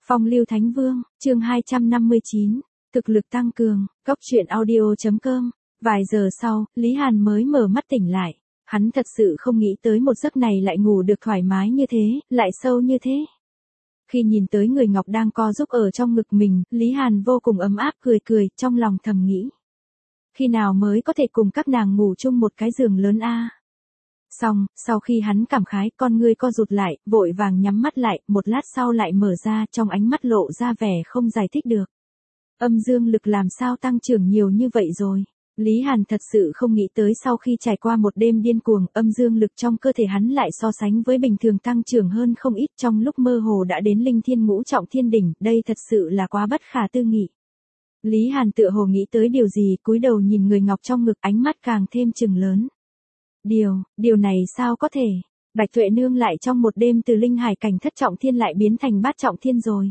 Phong lưu Thánh Vương, chương 259, thực lực tăng cường, Cốc truyện audio.com. Vài giờ sau, Lý Hàn mới mở mắt tỉnh lại. Hắn thật sự không nghĩ tới một giấc này lại ngủ được thoải mái như thế, lại sâu như thế. Khi nhìn tới người Ngọc đang co giúp ở trong ngực mình, Lý Hàn vô cùng ấm áp cười cười, trong lòng thầm nghĩ. Khi nào mới có thể cùng các nàng ngủ chung một cái giường lớn a? Xong, sau khi hắn cảm khái, con ngươi co rụt lại, vội vàng nhắm mắt lại, một lát sau lại mở ra, trong ánh mắt lộ ra vẻ không giải thích được. Âm dương lực làm sao tăng trưởng nhiều như vậy rồi? Lý Hàn thật sự không nghĩ tới sau khi trải qua một đêm điên cuồng, âm dương lực trong cơ thể hắn lại so sánh với bình thường tăng trưởng hơn không ít, trong lúc mơ hồ đã đến linh thiên ngũ trọng thiên đỉnh, đây thật sự là quá bất khả tư nghị. Lý Hàn tựa hồ nghĩ tới điều gì, cúi đầu nhìn người Ngọc trong ngực, ánh mắt càng thêm trừng lớn. Điều này sao có thể? Bạch Tuệ Nương lại trong một đêm từ linh hải cảnh thất trọng thiên lại biến thành bát trọng thiên rồi.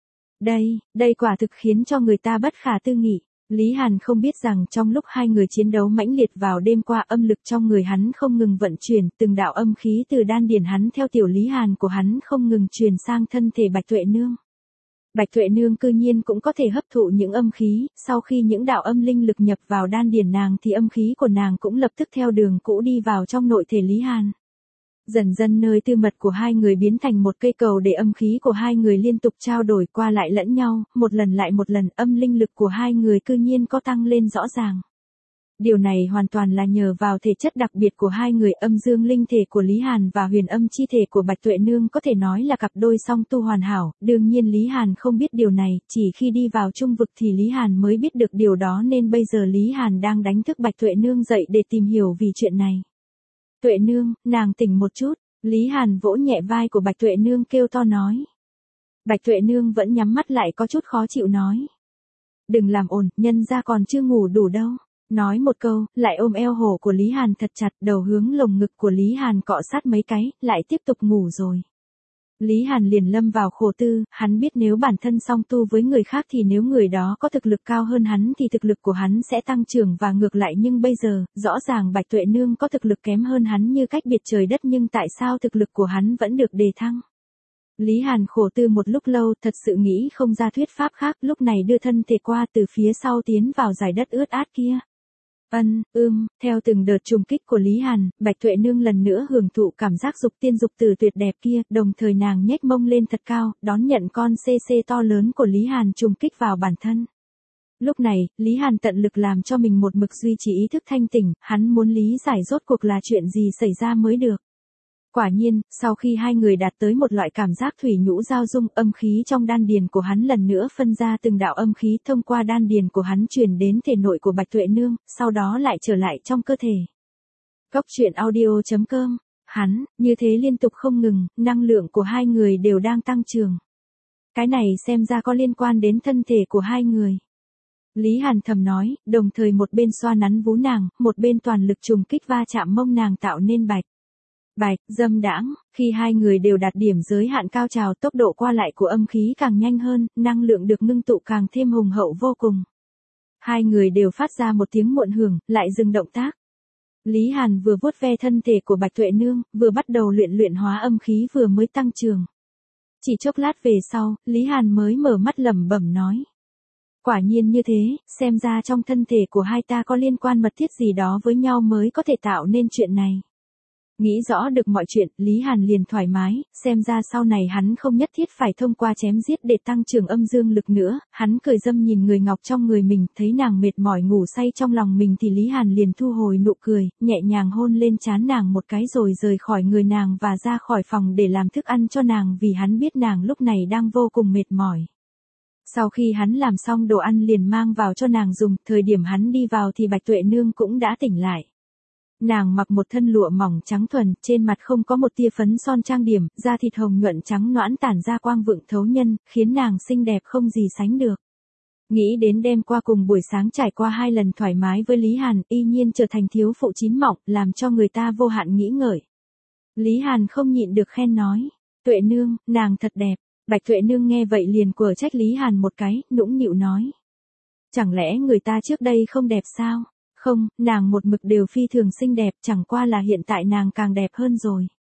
Đây quả thực khiến cho người ta bất khả tư nghị. Lý Hàn không biết rằng trong lúc hai người chiến đấu mãnh liệt vào đêm qua, âm lực trong người hắn không ngừng vận chuyển, từng đạo âm khí từ đan điền hắn theo tiểu Lý Hàn của hắn không ngừng truyền sang thân thể Bạch Tuệ Nương. Bạch Tuệ Nương cư nhiên cũng có thể hấp thụ những âm khí, sau khi những đạo âm linh lực nhập vào đan điền nàng thì âm khí của nàng cũng lập tức theo đường cũ đi vào trong nội thể Lý Hàn. Dần dần nơi tư mật của hai người biến thành một cây cầu để âm khí của hai người liên tục trao đổi qua lại lẫn nhau, một lần lại một lần, âm linh lực của hai người cư nhiên có tăng lên rõ ràng. Điều này hoàn toàn là nhờ vào thể chất đặc biệt của hai người, âm dương linh thể của Lý Hàn và huyền âm chi thể của Bạch Tuệ Nương có thể nói là cặp đôi song tu hoàn hảo, đương nhiên Lý Hàn không biết điều này, chỉ khi đi vào trung vực thì Lý Hàn mới biết được điều đó, nên bây giờ Lý Hàn đang đánh thức Bạch Tuệ Nương dậy để tìm hiểu vì chuyện này. Tuệ Nương, nàng tỉnh một chút. Lý Hàn vỗ nhẹ vai của Bạch Tuệ Nương kêu to nói. Bạch Tuệ Nương vẫn nhắm mắt lại có chút khó chịu nói. Đừng làm ồn, nhân ra còn chưa ngủ đủ đâu. Nói một câu, lại ôm eo hổ của Lý Hàn thật chặt, đầu hướng lồng ngực của Lý Hàn cọ sát mấy cái, lại tiếp tục ngủ rồi. Lý Hàn liền lâm vào khổ tư, hắn biết nếu bản thân song tu với người khác thì nếu người đó có thực lực cao hơn hắn thì thực lực của hắn sẽ tăng trưởng và ngược lại, nhưng bây giờ, rõ ràng Bạch Tuệ Nương có thực lực kém hơn hắn như cách biệt trời đất, nhưng tại sao thực lực của hắn vẫn được đề thăng? Lý Hàn khổ tư một lúc lâu, thật sự nghĩ không ra thuyết pháp khác, lúc này đưa thân thể qua từ phía sau tiến vào dải đất ướt át kia. Theo từng đợt trùng kích của Lý Hàn, Bạch Tuệ Nương lần nữa hưởng thụ cảm giác dục tiên dục tử tuyệt đẹp kia, đồng thời nàng nhếch mông lên thật cao, đón nhận con CC to lớn của Lý Hàn trùng kích vào bản thân. Lúc này, Lý Hàn tận lực làm cho mình một mực duy trì ý thức thanh tỉnh, hắn muốn lý giải rốt cuộc là chuyện gì xảy ra mới được. Quả nhiên, sau khi hai người đạt tới một loại cảm giác thủy nhũ giao dung, âm khí trong đan điền của hắn lần nữa phân ra từng đạo âm khí thông qua đan điền của hắn truyền đến thể nội của Bạch Tuệ Nương, sau đó lại trở lại trong cơ thể. Cốc truyện audio.com. Như thế liên tục không ngừng, năng lượng của hai người đều đang tăng trưởng. Cái này xem ra có liên quan đến thân thể của hai người. Lý Hàn thầm nói, đồng thời một bên xoa nắn vú nàng, một bên toàn lực trùng kích va chạm mông nàng tạo nên dâm đãng. Khi hai người đều đạt điểm giới hạn cao trào, tốc độ qua lại của âm khí càng nhanh hơn, năng lượng được ngưng tụ càng thêm hùng hậu vô cùng. Hai người đều phát ra một tiếng muộn hưởng, lại dừng động tác. Lý Hàn vừa vuốt ve thân thể của Bạch Tuệ Nương, vừa bắt đầu luyện hóa âm khí vừa mới tăng trưởng. Chỉ chốc lát về sau, Lý Hàn mới mở mắt lẩm bẩm nói. Quả nhiên như thế, xem ra trong thân thể của hai ta có liên quan mật thiết gì đó với nhau mới có thể tạo nên chuyện này. Nghĩ rõ được mọi chuyện, Lý Hàn liền thoải mái, xem ra sau này hắn không nhất thiết phải thông qua chém giết để tăng trưởng âm dương lực nữa, hắn cười dâm nhìn người Ngọc trong người mình, thấy nàng mệt mỏi ngủ say trong lòng mình thì Lý Hàn liền thu hồi nụ cười, nhẹ nhàng hôn lên trán nàng một cái rồi rời khỏi người nàng và ra khỏi phòng để làm thức ăn cho nàng, vì hắn biết nàng lúc này đang vô cùng mệt mỏi. Sau khi hắn làm xong đồ ăn liền mang vào cho nàng dùng, thời điểm hắn đi vào thì Bạch Tuệ Nương cũng đã tỉnh lại. Nàng mặc một thân lụa mỏng trắng thuần, trên mặt không có một tia phấn son trang điểm, da thịt hồng nhuận trắng nõn tản ra quang vượng thấu nhân, khiến nàng xinh đẹp không gì sánh được. Nghĩ đến đêm qua cùng buổi sáng trải qua 2 lần thoải mái với Lý Hàn, y nhiên trở thành thiếu phụ chín mọng, làm cho người ta vô hạn nghĩ ngợi. Lý Hàn không nhịn được khen nói, Tuệ Nương, nàng thật đẹp. Bạch Tuệ Nương nghe vậy liền quở trách Lý Hàn một cái, nũng nịu nói. Chẳng lẽ người ta trước đây không đẹp sao? Không, nàng một mực đều phi thường xinh đẹp, chẳng qua là hiện tại nàng càng đẹp hơn rồi.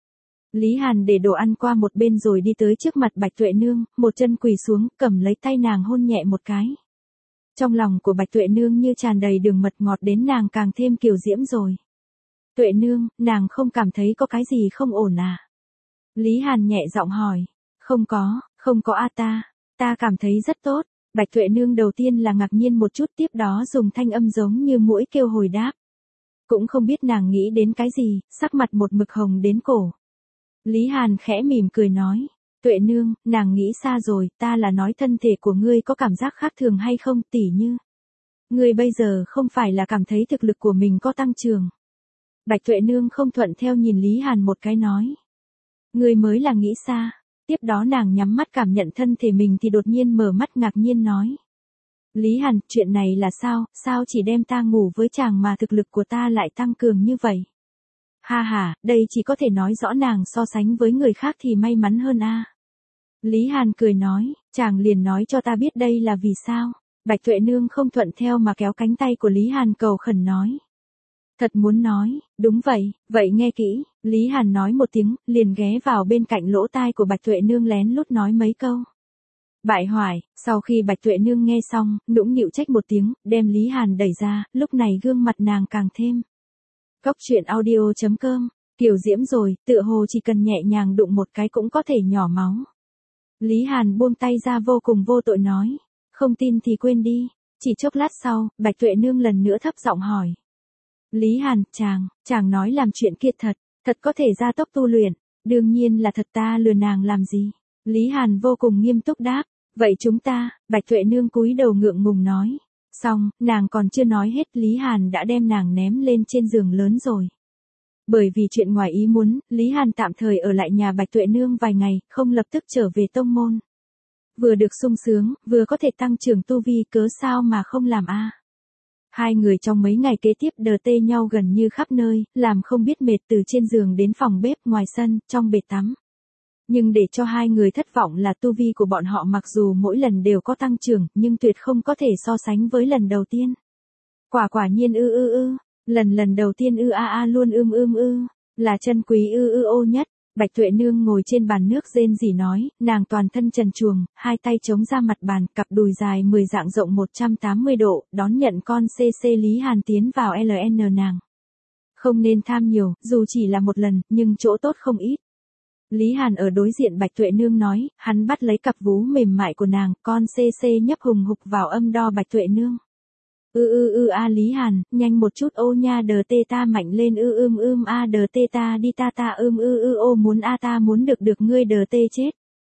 Lý Hàn để đồ ăn qua một bên rồi đi tới trước mặt Bạch Tuệ Nương, một chân quỳ xuống, cầm lấy tay nàng hôn nhẹ một cái. Trong lòng của Bạch Tuệ Nương như tràn đầy đường mật ngọt đến nàng càng thêm kiều diễm rồi. Tuệ Nương, nàng không cảm thấy có cái gì không ổn à? Lý Hàn nhẹ giọng hỏi. Không có ta cảm thấy rất tốt. Bạch Tuệ Nương đầu tiên là ngạc nhiên một chút, tiếp đó dùng thanh âm giống như muỗi kêu hồi đáp. Cũng không biết nàng nghĩ đến cái gì, sắc mặt một mực hồng đến cổ. Lý Hàn khẽ mỉm cười nói. Tuệ Nương, nàng nghĩ xa rồi, ta là nói thân thể của ngươi có cảm giác khác thường hay không, tỉ như. Ngươi bây giờ không phải là cảm thấy thực lực của mình có tăng trưởng. Bạch Tuệ Nương không thuận theo nhìn Lý Hàn một cái nói. Ngươi mới là nghĩ xa. Tiếp đó nàng nhắm mắt cảm nhận thân thể mình thì đột nhiên mở mắt ngạc nhiên nói. Lý Hàn, chuyện này là sao chỉ đem ta ngủ với chàng mà thực lực của ta lại tăng cường như vậy? Ha, đây chỉ có thể nói rõ nàng so sánh với người khác thì may mắn hơn a. Lý Hàn cười nói, chàng liền nói cho ta biết đây là vì sao. Bạch Tuệ Nương không thuận theo mà kéo cánh tay của Lý Hàn cầu khẩn nói. Thật muốn nói, đúng vậy nghe kỹ, Lý Hàn nói một tiếng, liền ghé vào bên cạnh lỗ tai của Bạch Tuệ Nương lén lút nói mấy câu. Bại hoại, sau khi Bạch Tuệ Nương nghe xong, nũng nịu trách một tiếng, đem Lý Hàn đẩy ra, lúc này gương mặt nàng càng thêm. Cóc truyện audio.com, kiều diễm rồi, tựa hồ chỉ cần nhẹ nhàng đụng một cái cũng có thể nhỏ máu. Lý Hàn buông tay ra vô cùng vô tội nói, không tin thì quên đi. Chỉ chốc lát sau, Bạch Tuệ Nương lần nữa thấp giọng hỏi. Lý Hàn, chàng nói làm chuyện kia thật có thể gia tốc tu luyện, đương nhiên là thật, ta lừa nàng làm gì? Lý Hàn vô cùng nghiêm túc đáp, vậy chúng ta, Bạch Tuệ Nương cúi đầu ngượng ngùng nói. Xong, nàng còn chưa nói hết, Lý Hàn đã đem nàng ném lên trên giường lớn rồi. Bởi vì chuyện ngoài ý muốn, Lý Hàn tạm thời ở lại nhà Bạch Tuệ Nương vài ngày, không lập tức trở về tông môn. Vừa được sung sướng, vừa có thể tăng trưởng tu vi, cớ sao mà không làm a? Hai người trong mấy ngày kế tiếp đờ tê nhau gần như khắp nơi, làm không biết mệt, từ trên giường đến phòng bếp, ngoài sân, trong bể tắm. Nhưng để cho hai người thất vọng là tu vi của bọn họ mặc dù mỗi lần đều có tăng trưởng, nhưng tuyệt không có thể so sánh với lần đầu tiên. Quả nhiên lần đầu tiên luôn là chân quý ô nhất. Bạch Tuệ Nương ngồi trên bàn nước rên rỉ nói, nàng toàn thân trần truồng, hai tay chống ra mặt bàn, cặp đùi dài 10 dạng rộng 180 độ, đón nhận con CC Lý Hàn tiến vào LN nàng. Không nên tham nhiều, dù chỉ là một lần, nhưng chỗ tốt không ít. Lý Hàn ở đối diện Bạch Tuệ Nương nói, hắn bắt lấy cặp vú mềm mại của nàng, con CC nhấp hùng hục vào âm đo Bạch Tuệ Nương. Lý Hàn, nhanh một chút ô nha, đờ tê ta mạnh lên đờ tê ta đi ta ô muốn ta muốn được ngươi đờ tê chết.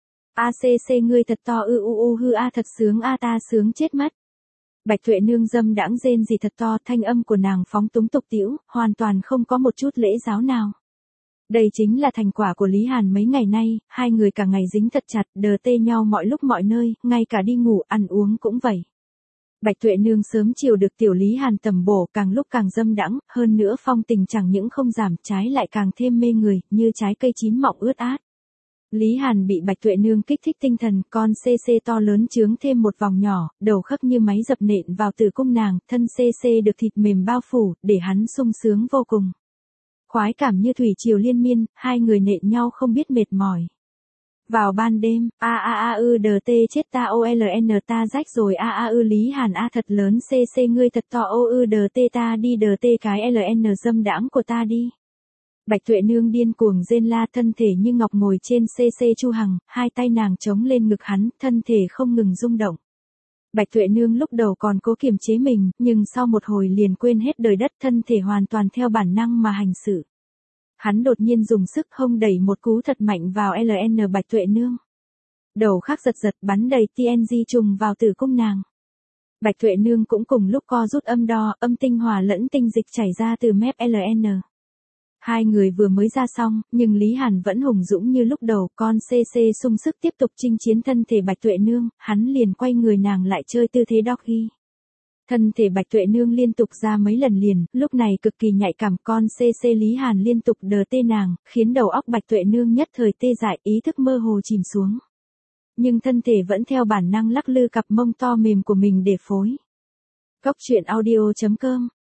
ACC ngươi thật to thật sướng ta sướng chết mất. Bạch Tuệ Nương dâm đãng rên gì thật to, thanh âm của nàng phóng túng tục tĩu, hoàn toàn không có một chút lễ giáo nào. Đây chính là thành quả của Lý Hàn mấy ngày nay, hai người cả ngày dính thật chặt, đờ tê nhau mọi lúc mọi nơi, ngay cả đi ngủ, ăn uống cũng vậy. Bạch Tuệ Nương sớm chiều được tiểu Lý Hàn tầm bổ, càng lúc càng dâm đãng, hơn nữa phong tình chẳng những không giảm, trái lại càng thêm mê người, như trái cây chín mọng ướt át. Lý Hàn bị Bạch Tuệ Nương kích thích tinh thần, con CC to lớn chướng thêm một vòng nhỏ, đầu khớp như máy dập nện vào tử cung nàng, thân CC được thịt mềm bao phủ, để hắn sung sướng vô cùng. Khoái cảm như thủy triều liên miên, hai người nện nhau không biết mệt mỏi. Vào ban đêm, đờ tê chết ta OLN ta rách rồi Lý Hàn thật lớn CC ngươi thật to đờ tê ta đi đờ tê cái LN dâm đãng của ta đi. Bạch Tuệ Nương điên cuồng rên la, thân thể như ngọc ngồi trên CC Chu Hằng, hai tay nàng chống lên ngực hắn, thân thể không ngừng rung động. Bạch Tuệ Nương lúc đầu còn cố kiềm chế mình, nhưng sau một hồi liền quên hết đời đất, thân thể hoàn toàn theo bản năng mà hành sự. Hắn đột nhiên dùng sức hông đẩy một cú thật mạnh vào LN Bạch Tuệ Nương. Đầu khắc giật bắn đầy TNG trùng vào tử cung nàng. Bạch Tuệ Nương cũng cùng lúc co rút âm đo, âm tinh hòa lẫn tinh dịch chảy ra từ mép LN. Hai người vừa mới ra xong, nhưng Lý Hàn vẫn hùng dũng như lúc đầu, con CC sung sức tiếp tục chinh chiến thân thể Bạch Tuệ Nương, hắn liền quay người nàng lại chơi tư thế doggy. Thân thể Bạch Tuệ Nương liên tục ra mấy lần liền, lúc này cực kỳ nhạy cảm, con CC Lý Hàn liên tục đờ tê nàng, khiến đầu óc Bạch Tuệ Nương nhất thời tê dại, ý thức mơ hồ chìm xuống. Nhưng thân thể vẫn theo bản năng lắc lư cặp mông to mềm của mình để phối. Cóc truyện audio.com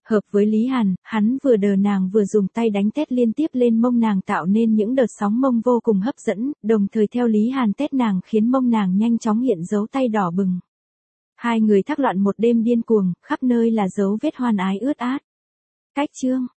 Hợp với Lý Hàn, hắn vừa đờ nàng vừa dùng tay đánh tét liên tiếp lên mông nàng tạo nên những đợt sóng mông vô cùng hấp dẫn, đồng thời theo Lý Hàn tét nàng khiến mông nàng nhanh chóng hiện dấu tay đỏ bừng. Hai người thác loạn một đêm điên cuồng, khắp nơi là dấu vết hoan ái ướt át. Cách chương